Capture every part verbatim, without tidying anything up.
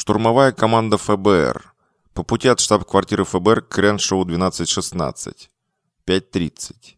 Штурмовая команда ФБР. По пути от штаб-квартиры ФБР к Креншоу двенадцать шестнадцать. пять тридцать.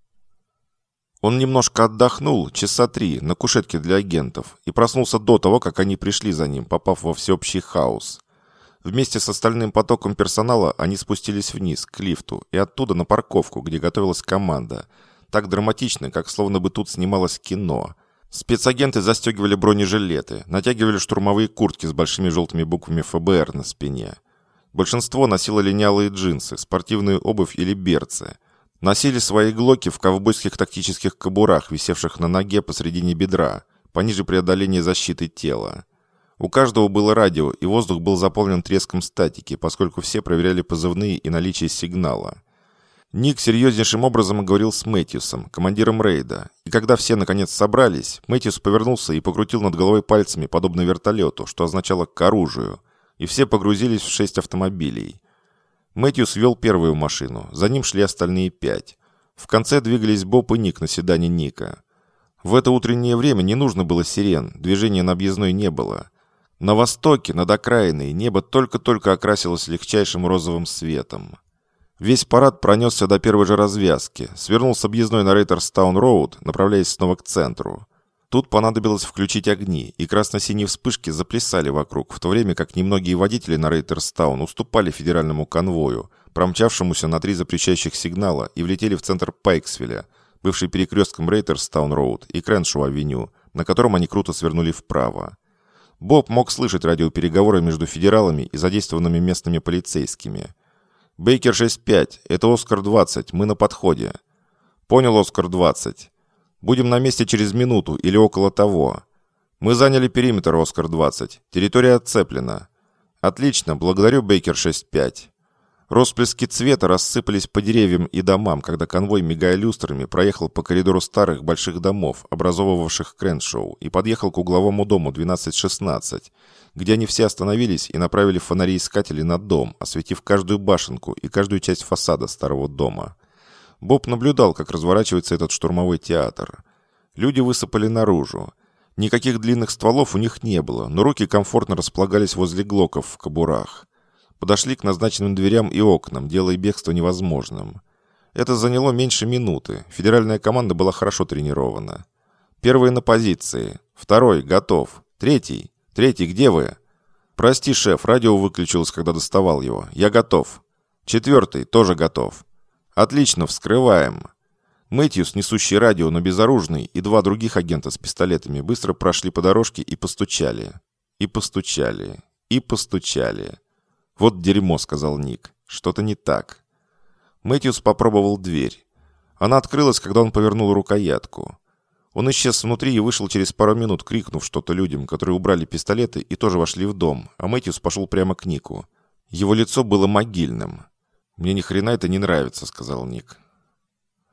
Он немножко отдохнул, часа три, на кушетке для агентов, и проснулся до того, как они пришли за ним, попав во всеобщий хаос. Вместе с остальным потоком персонала они спустились вниз, к лифту, и оттуда на парковку, где готовилась команда. Так драматично, как словно бы тут снималось кино. Спецагенты застегивали бронежилеты, натягивали штурмовые куртки с большими желтыми буквами ФБР на спине. Большинство носило линялые джинсы, спортивную обувь или берцы. Носили свои глоки в ковбойских тактических кобурах, висевших на ноге посредине бедра, пониже преодоления защиты тела. У каждого было радио, и воздух был заполнен треском статики, поскольку все проверяли позывные и наличие сигнала. Ник серьезнейшим образом говорил с Мэтьюсом, командиром рейда, и когда все наконец собрались, Мэтьюс повернулся и покрутил над головой пальцами, подобно вертолету, что означало «к оружию», и все погрузились в шесть автомобилей. Мэтьюс вел первую машину, за ним шли остальные пять. В конце двигались Боб и Ник на седане Ника. В это утреннее время не нужно было сирен, движения на объездной не было. На востоке, над окраиной, небо только-только окрасилось легчайшим розовым светом. Весь парад пронесся до первой же развязки, свернул с объездной на Рейтерстаун-роуд, направляясь снова к центру. Тут понадобилось включить огни, и красно-синие вспышки заплясали вокруг, в то время как немногие водители на Рейтерстаун уступали федеральному конвою, промчавшемуся на три запрещающих сигнала, и влетели в центр Пайксвилля, бывший перекрестком Рейтерстаун-роуд и Креншоу-авеню, на котором они круто свернули вправо. Боб мог слышать радиопереговоры между федералами и задействованными местными полицейскими. «Бейкер шесть пять, это Оскар двадцать, мы на подходе». «Понял, Оскар двадцать. Будем на месте через минуту или около того. Мы заняли периметр, Оскар двадцать. Территория отцеплена». «Отлично, благодарю, Бейкер шесть пять». Россплески цвета рассыпались по деревьям и домам, когда конвой, мигая люстрами, проехал по коридору старых больших домов, образовывавших Креншоу, и подъехал к угловому дому двенадцать шестнадцать, где они все остановились и направили фонари-искатели на дом, осветив каждую башенку и каждую часть фасада старого дома. Боб наблюдал, как разворачивается этот штурмовой театр. Люди высыпали наружу. Никаких длинных стволов у них не было, но руки комфортно располагались возле глоков в кобурах. Подошли к назначенным дверям и окнам, делая бегство невозможным. Это заняло меньше минуты. Федеральная команда была хорошо тренирована. Первый на позиции. Второй готов. Третий. Третий, где вы? Прости, шеф, радио выключилось, когда доставал его. Я готов. Четвертый, тоже готов. Отлично, вскрываем. Мэтьюс, несущий радио, но безоружный, и два других агента с пистолетами быстро прошли по дорожке и постучали. И постучали. И постучали. «Вот дерьмо», — сказал Ник. «Что-то не так». Мэтьюс попробовал дверь. Она открылась, когда он повернул рукоятку. Он исчез внутри и вышел через пару минут, крикнув что-то людям, которые убрали пистолеты и тоже вошли в дом, а Мэтьюс пошел прямо к Нику. Его лицо было могильным. «Мне ни хрена это не нравится», — сказал Ник.